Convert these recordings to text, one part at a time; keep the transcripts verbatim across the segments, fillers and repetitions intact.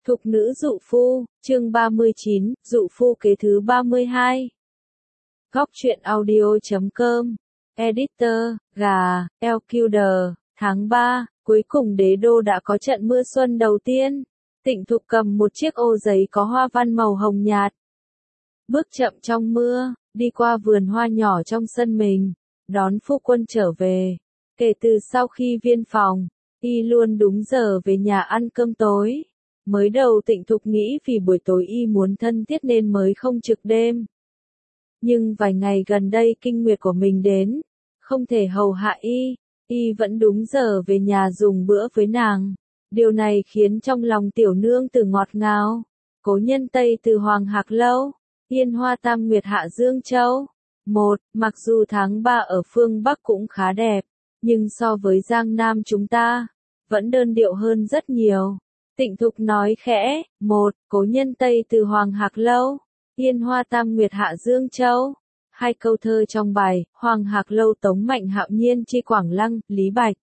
Thục nữ dụ phu, chương ba mươi chín, dụ phu kế thứ ba mươi hai. Góc truyện audio chấm com, Editor, gà, Elkuder, tháng ba, cuối cùng đế đô đã có trận mưa xuân đầu tiên. Tịnh Thục cầm một chiếc ô giấy có hoa văn màu hồng nhạt. Bước chậm trong mưa, đi qua vườn hoa nhỏ trong sân mình, đón phu quân trở về. Kể từ sau khi viên phòng, y luôn đúng giờ về nhà ăn cơm tối. Mới đầu Tịnh Thục nghĩ vì buổi tối y muốn thân thiết nên mới không trực đêm. Nhưng vài ngày gần đây kinh nguyệt của mình đến, không thể hầu hạ y, y vẫn đúng giờ về nhà dùng bữa với nàng. Điều này khiến trong lòng tiểu nương tử ngọt ngào. Cố nhân Tây từ Hoàng Hạc Lâu, Yên Hoa Tam Nguyệt Hạ Dương Châu. Một, mặc dù tháng ba ở phương Bắc cũng khá đẹp, nhưng so với Giang Nam chúng ta, vẫn đơn điệu hơn rất nhiều. Tịnh Thục nói khẽ, một, cố nhân Tây từ Hoàng Hạc Lâu, Yên Hoa Tam Nguyệt Hạ Dương Châu. Hai câu thơ trong bài, Hoàng Hạc Lâu Tống Mạnh Hạo Nhiên Chi Quảng Lăng, Lý Bạch.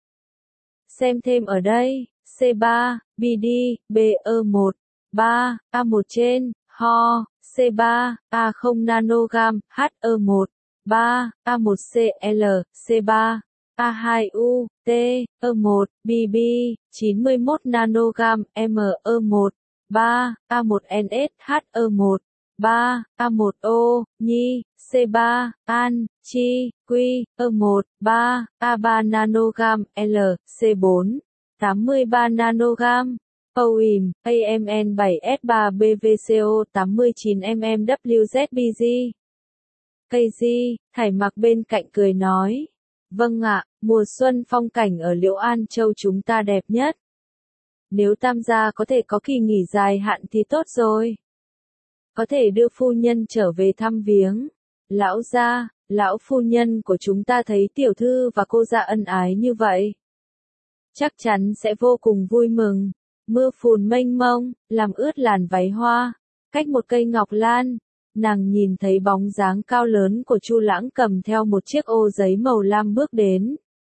Xem thêm ở đây, C ba, B D, B E một, ba, A một trên, Ho, C ba, A không nanogam, H E một, ba, A một C L, C ba, A hai U, T, E một, B B, chín mươi mốt nanogam, M E một, ba, A một N S, H E một, ba, A một O, Nhi, C ba, An, Chi, Quy, E một, ba, A ba nanogam, L, C bốn, tám mươi ba nanogam. O I M, A M N bảy S ba B V C O tám mươi chín mm W Z B G. Cây Di, Thải Mặc bên cạnh cười nói. Vâng ạ, mùa xuân phong cảnh ở Liễu An Châu chúng ta đẹp nhất. Nếu Tam gia có thể có kỳ nghỉ dài hạn thì tốt rồi. Có thể đưa phu nhân trở về thăm viếng. Lão gia, lão phu nhân của chúng ta thấy tiểu thư và cô gia ân ái như vậy, chắc chắn sẽ vô cùng vui mừng. Mưa phùn mênh mông, làm ướt làn váy hoa. Cách một cây ngọc lan, nàng nhìn thấy bóng dáng cao lớn của Chu Lãng cầm theo một chiếc ô giấy màu lam bước đến.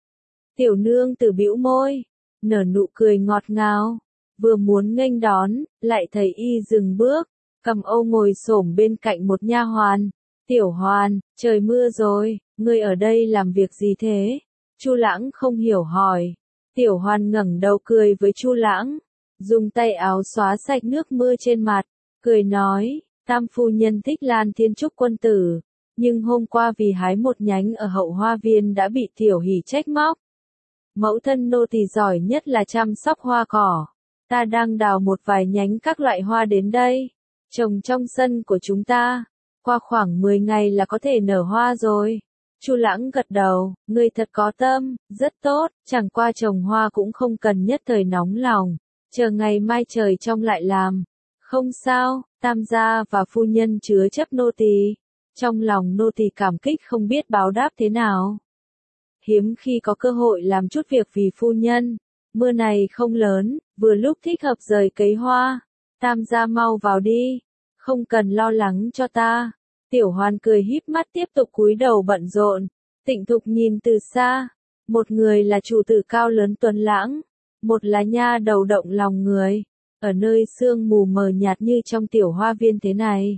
Tiểu nương tử bĩu môi, nở nụ cười ngọt ngào, vừa muốn nghênh đón, lại thấy y dừng bước, cầm ô ngồi xổm bên cạnh một nha hoàn. Tiểu Hoàn, trời mưa rồi, ngươi ở đây làm việc gì thế? Chu Lãng không hiểu hỏi. Tiểu Hoàn ngẩng đầu cười với Chu Lãng, dùng tay áo xóa sạch nước mưa trên mặt, cười nói, Tam phu nhân thích Lan Thiên Trúc quân tử, nhưng hôm qua vì hái một nhánh ở hậu hoa viên đã bị Tiểu Hỷ trách móc. Mẫu thân nô tỳ giỏi nhất là chăm sóc hoa cỏ, ta đang đào một vài nhánh các loại hoa đến đây, trồng trong sân của chúng ta, qua khoảng mười ngày là có thể nở hoa rồi. Chu Lãng gật đầu, ngươi thật có tâm, rất tốt, chẳng qua trồng hoa cũng không cần nhất thời nóng lòng, chờ ngày mai trời trong lại làm. Không sao, Tam gia và phu nhân chứa chấp nô tỳ. Trong lòng nô tỳ cảm kích không biết báo đáp thế nào. Hiếm khi có cơ hội làm chút việc vì phu nhân. Mưa này không lớn, vừa lúc thích hợp rời cấy hoa. Tam gia mau vào đi, không cần lo lắng cho ta. Tiểu Hoàn cười híp mắt tiếp tục cúi đầu bận rộn. Tịnh Thục nhìn từ xa, một người là chủ tử cao lớn tuấn lãng, một là nha đầu động lòng người, ở nơi sương mù mờ nhạt như trong tiểu hoa viên thế này.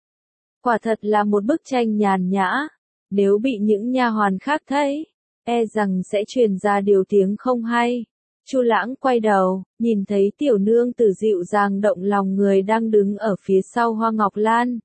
Quả thật là một bức tranh nhàn nhã, nếu bị những nha hoàn khác thấy, e rằng sẽ truyền ra điều tiếng không hay. Chu Lãng quay đầu, nhìn thấy tiểu nương tử dịu dàng động lòng người đang đứng ở phía sau hoa ngọc lan,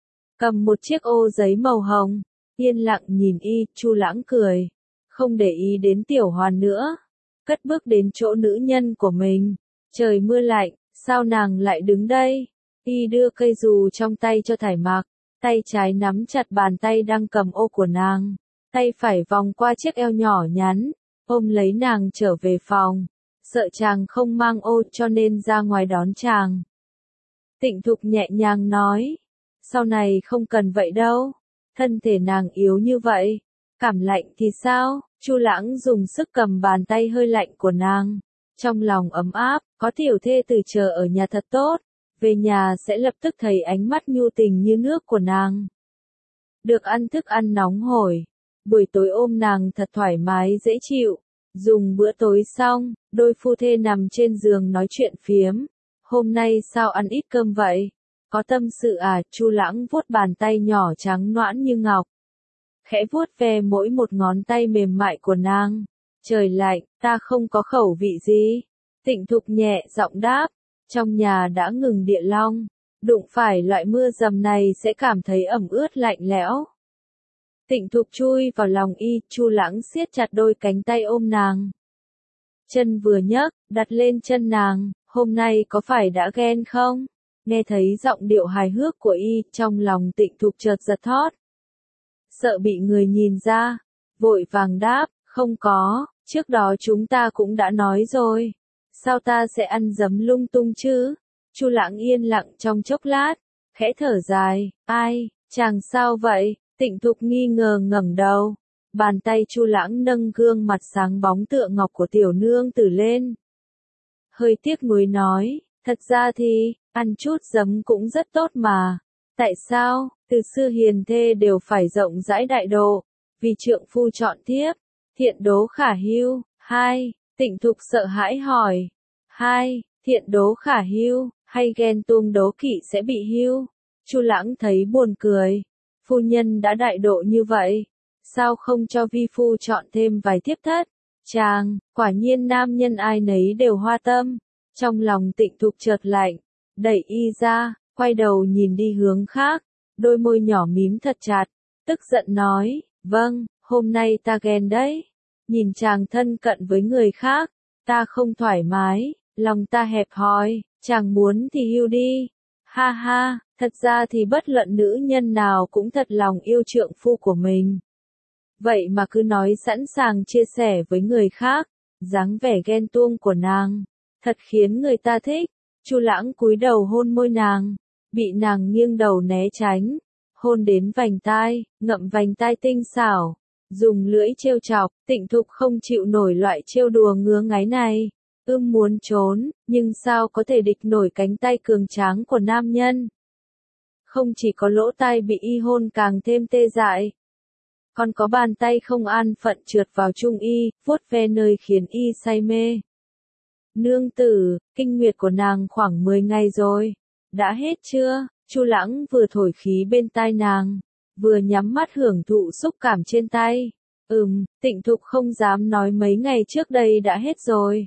cầm một chiếc ô giấy màu hồng, yên lặng nhìn y. Chu Lãng cười, không để ý đến Tiểu Hoàn nữa, cất bước đến chỗ nữ nhân của mình. Trời mưa lạnh, sao nàng lại đứng đây? Y đưa cây dù trong tay cho Thải Mặc, tay trái nắm chặt bàn tay đang cầm ô của nàng, tay phải vòng qua chiếc eo nhỏ nhắn, ôm lấy nàng trở về phòng, sợ chàng không mang ô cho nên ra ngoài đón chàng. Tịnh Thục nhẹ nhàng nói, sau này không cần vậy đâu, thân thể nàng yếu như vậy, cảm lạnh thì sao? Chu Lãng dùng sức cầm bàn tay hơi lạnh của nàng, trong lòng ấm áp, có tiểu thê tử chờ ở nhà thật tốt, về nhà sẽ lập tức thấy ánh mắt nhu tình như nước của nàng. Được ăn thức ăn nóng hổi, buổi tối ôm nàng thật thoải mái dễ chịu, dùng bữa tối xong, đôi phu thê nằm trên giường nói chuyện phiếm. hôm nay sao ăn ít cơm vậy? Có tâm sự à? Chu Lãng vuốt bàn tay nhỏ trắng nõn như ngọc, khẽ vuốt ve mỗi một ngón tay mềm mại của nàng. Trời lạnh, ta không có khẩu vị gì. Tịnh Thục nhẹ giọng đáp, trong nhà đã ngừng địa long, đụng phải loại mưa dầm này sẽ cảm thấy ẩm ướt lạnh lẽo. Tịnh Thục chui vào lòng y, Chu Lãng siết chặt đôi cánh tay ôm nàng. Chân vừa nhấc, đặt lên chân nàng, hôm nay có phải đã ghen không? Nghe thấy giọng điệu hài hước của y, trong lòng Tịnh Thục chợt giật thót. Sợ bị người nhìn ra, vội vàng đáp, không có, trước đó chúng ta cũng đã nói rồi. Sao ta sẽ ăn dấm lung tung chứ? Chu Lãng yên lặng trong chốc lát, khẽ thở dài, ai, chàng sao vậy? Tịnh Thục nghi ngờ ngẩng đầu, bàn tay Chu Lãng nâng gương mặt sáng bóng tựa ngọc của tiểu nương tử lên. Hơi tiếc nuối nói, thật ra thì, ăn chút giấm cũng rất tốt mà. Tại sao, từ xưa hiền thê đều phải rộng rãi đại độ, vì trượng phu chọn thiếp, thiện đố khả hưu. Hai, Tịnh Thục sợ hãi hỏi. Hai, thiện đố khả hưu, hay ghen tuông đố kỵ sẽ bị hưu? Chu Lãng thấy buồn cười. Phu nhân đã đại độ như vậy, sao không cho vi phu chọn thêm vài thiếp thất? Chàng, quả nhiên nam nhân ai nấy đều hoa tâm. Trong lòng Tịnh Thục chợt lạnh, đẩy y ra, quay đầu nhìn đi hướng khác, đôi môi nhỏ mím thật chặt, tức giận nói, vâng, hôm nay ta ghen đấy. Nhìn chàng thân cận với người khác, ta không thoải mái, lòng ta hẹp hòi, chàng muốn thì hưu đi. Ha ha, thật ra thì bất luận nữ nhân nào cũng thật lòng yêu trượng phu của mình. Vậy mà cứ nói sẵn sàng chia sẻ với người khác, dáng vẻ ghen tuông của nàng, thật khiến người ta thích. Chu Lãng cúi đầu hôn môi nàng, bị nàng nghiêng đầu né tránh, hôn đến vành tai, ngậm vành tai tinh xảo, dùng lưỡi trêu chọc. Tịnh Thục không chịu nổi loại trêu đùa ngứa ngáy này, ưm muốn trốn, nhưng sao có thể địch nổi cánh tay cường tráng của nam nhân. Không chỉ có lỗ tai bị y hôn càng thêm tê dại, còn có bàn tay không an phận trượt vào trung y, vuốt ve nơi khiến y say mê. Nương tử, kinh nguyệt của nàng khoảng mười ngày rồi, đã hết chưa? Chu Lãng vừa thổi khí bên tai nàng, vừa nhắm mắt hưởng thụ xúc cảm trên tay. Ừm, Tịnh Thục không dám nói mấy ngày trước đây đã hết rồi.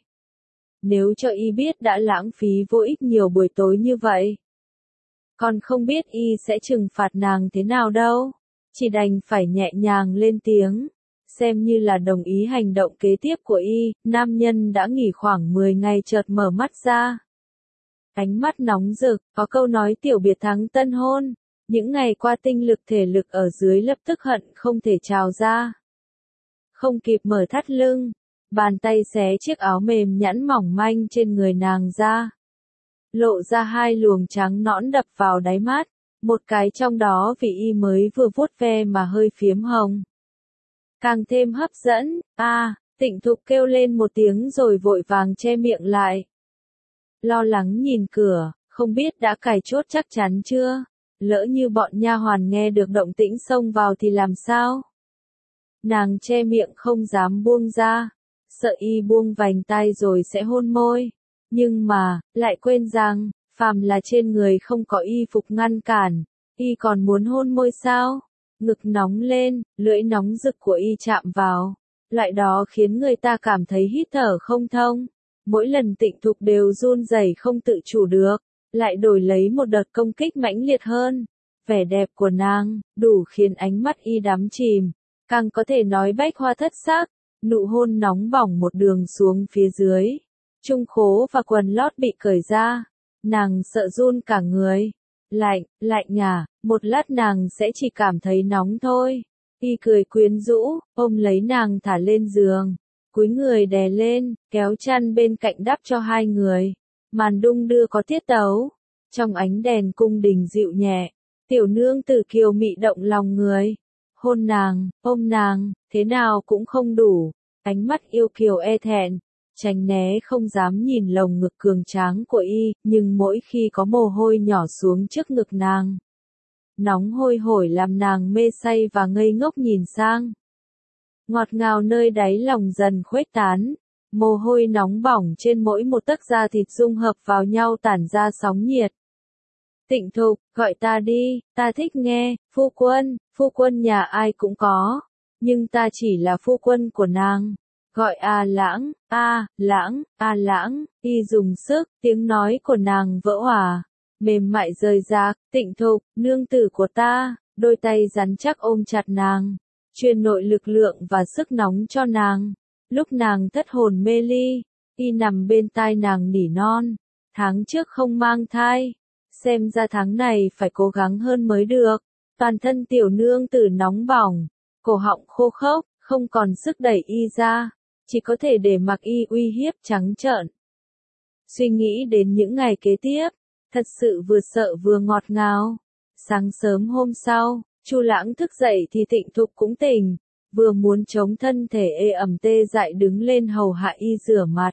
Nếu cho y biết đã lãng phí vô ích nhiều buổi tối như vậy, còn không biết y sẽ trừng phạt nàng thế nào đâu. Chỉ đành phải nhẹ nhàng lên tiếng, xem như là đồng ý hành động kế tiếp của y. Nam nhân đã nghỉ khoảng mười ngày chợt mở mắt ra. Ánh mắt nóng rực, có câu nói tiểu biệt thắng tân hôn. Những ngày qua tinh lực thể lực ở dưới lập tức hận không thể trào ra. Không kịp mở thắt lưng, bàn tay xé chiếc áo mềm nhẵn mỏng manh trên người nàng ra. Lộ ra hai luồng trắng nõn đập vào đáy mắt, một cái trong đó vì y mới vừa vuốt ve mà hơi phiếm hồng. Càng thêm hấp dẫn, a à, Tịnh Thục kêu lên một tiếng rồi vội vàng che miệng lại. Lo lắng nhìn cửa, không biết đã cài chốt chắc chắn chưa? Lỡ như bọn nha hoàn nghe được động tĩnh xông vào thì làm sao? Nàng che miệng không dám buông ra, sợ y buông vành tai rồi sẽ hôn môi. Nhưng mà, lại quên rằng, phàm là trên người không có y phục ngăn cản, y còn muốn hôn môi sao? Ngực nóng lên, lưỡi nóng rực của y chạm vào, loại đó khiến người ta cảm thấy hít thở không thông. Mỗi lần Tịnh Thục đều run rẩy không tự chủ được, lại đổi lấy một đợt công kích mãnh liệt hơn. Vẻ đẹp của nàng, đủ khiến ánh mắt y đắm chìm, càng có thể nói bách hoa thất sắc. Nụ hôn nóng bỏng một đường xuống phía dưới, trung khố và quần lót bị cởi ra, nàng sợ run cả người. Lạnh, lạnh à, một lát nàng sẽ chỉ cảm thấy nóng thôi. Y cười quyến rũ, ôm lấy nàng thả lên giường, cúi người đè lên, kéo chăn bên cạnh đắp cho hai người. Màn đung đưa có tiết tấu, trong ánh đèn cung đình dịu nhẹ, tiểu nương tử kiều mị động lòng người. Hôn nàng, ôm nàng, thế nào cũng không đủ, ánh mắt yêu kiều e thẹn, tránh né không dám nhìn lồng ngực cường tráng của y, nhưng mỗi khi có mồ hôi nhỏ xuống trước ngực nàng, nóng hôi hổi làm nàng mê say và ngây ngốc nhìn sang. Ngọt ngào nơi đáy lòng dần khuếch tán, Mồ hôi nóng bỏng trên mỗi một tấc da thịt dung hợp vào nhau tản ra sóng nhiệt. Tịnh Thục, gọi ta đi, ta thích nghe, phu quân, phu quân nhà ai cũng có, nhưng ta chỉ là phu quân của nàng. Gọi A Lãng, A, Lãng, A Lãng, y dùng sức, tiếng nói của nàng vỡ hòa, mềm mại rời rạc. Tịnh Thục, nương tử của ta, đôi tay rắn chắc ôm chặt nàng, truyền nội lực lượng và sức nóng cho nàng. Lúc nàng thất hồn mê ly, y nằm bên tai nàng nỉ non, tháng trước không mang thai, xem ra tháng này phải cố gắng hơn mới được. Toàn thân tiểu nương tử nóng bỏng, cổ họng khô khốc, không còn sức đẩy y ra, chỉ có thể để mặc y uy hiếp trắng trợn. Suy nghĩ đến những ngày kế tiếp, thật sự vừa sợ vừa ngọt ngào. Sáng sớm hôm sau, Chu Lãng thức dậy thì Tịnh Thục cũng tỉnh, vừa muốn chống thân thể ê ẩm tê dại đứng lên hầu hạ y rửa mặt.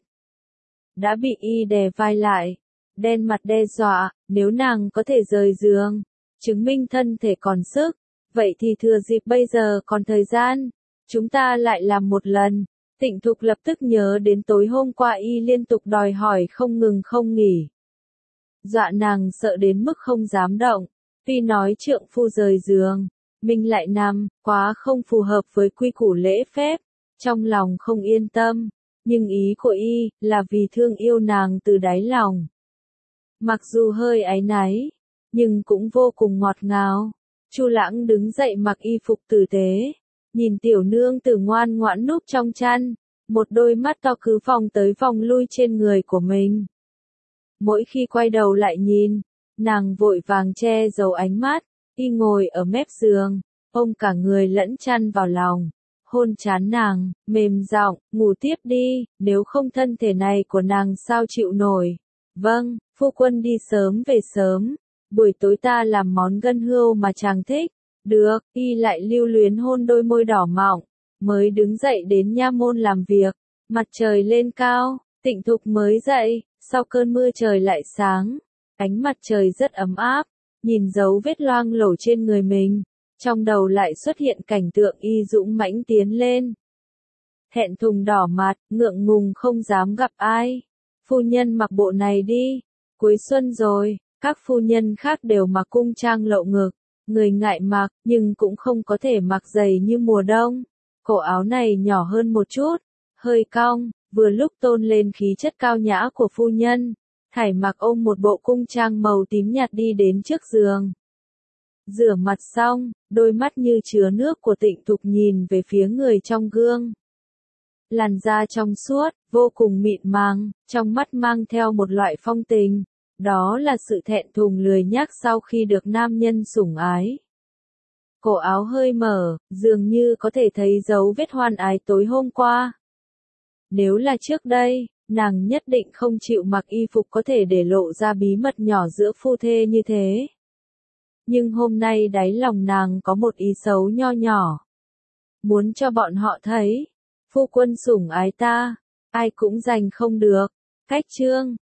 Đã bị y đè vai lại, đen mặt đe dọa, nếu nàng có thể rời giường, chứng minh thân thể còn sức, vậy thì thừa dịp bây giờ còn thời gian, chúng ta lại làm một lần. Tịnh Thục lập tức nhớ đến tối hôm qua y liên tục đòi hỏi không ngừng không nghỉ. Dọa nàng sợ đến mức không dám động, tuy nói trượng phu rời giường, mình lại nằm, quá không phù hợp với quy củ lễ phép, trong lòng không yên tâm, nhưng ý của y là vì thương yêu nàng từ đáy lòng. Mặc dù hơi áy náy, nhưng cũng vô cùng ngọt ngào. Chu Lãng đứng dậy mặc y phục tử tế, nhìn tiểu nương tử ngoan ngoãn núp trong chăn, một đôi mắt to cứ vòng tới vòng lui trên người của mình. Mỗi khi quay đầu lại nhìn, nàng vội vàng che giấu ánh mắt, y ngồi ở mép giường, ôm cả người lẫn chăn vào lòng, hôn trán nàng, mềm giọng, ngủ tiếp đi, nếu không thân thể này của nàng sao chịu nổi. Vâng, phu quân đi sớm về sớm, buổi tối ta làm món gân hươu mà chàng thích. Được, y lại lưu luyến hôn đôi môi đỏ mọng, mới đứng dậy đến nha môn làm việc. Mặt trời lên cao, Tịnh Thục mới dậy, sau cơn mưa trời lại sáng, ánh mặt trời rất ấm áp, nhìn dấu vết loang lổ trên người mình, trong đầu lại xuất hiện cảnh tượng y dũng mãnh tiến lên. Thẹn thùng đỏ mặt, ngượng ngùng không dám gặp ai. Phu nhân mặc bộ này đi, cuối xuân rồi, các phu nhân khác đều mặc cung trang lộ ngực, người ngại mặc, nhưng cũng không có thể mặc dày như mùa đông. Cổ áo này nhỏ hơn một chút, hơi cong, vừa lúc tôn lên khí chất cao nhã của phu nhân. Thải Mặc ôm một bộ cung trang màu tím nhạt đi đến trước giường. Rửa mặt xong, đôi mắt như chứa nước của Tịnh Thục nhìn về phía người trong gương. Làn da trong suốt, vô cùng mịn màng, trong mắt mang theo một loại phong tình. Đó là sự thẹn thùng lười nhác sau khi được nam nhân sủng ái. Cổ áo hơi mở, dường như có thể thấy dấu vết hoan ái tối hôm qua. Nếu là trước đây, nàng nhất định không chịu mặc y phục có thể để lộ ra bí mật nhỏ giữa phu thê như thế. Nhưng hôm nay đáy lòng nàng có một ý xấu nho nhỏ. Muốn cho bọn họ thấy, phu quân sủng ái ta, ai cũng giành không được. Cách chương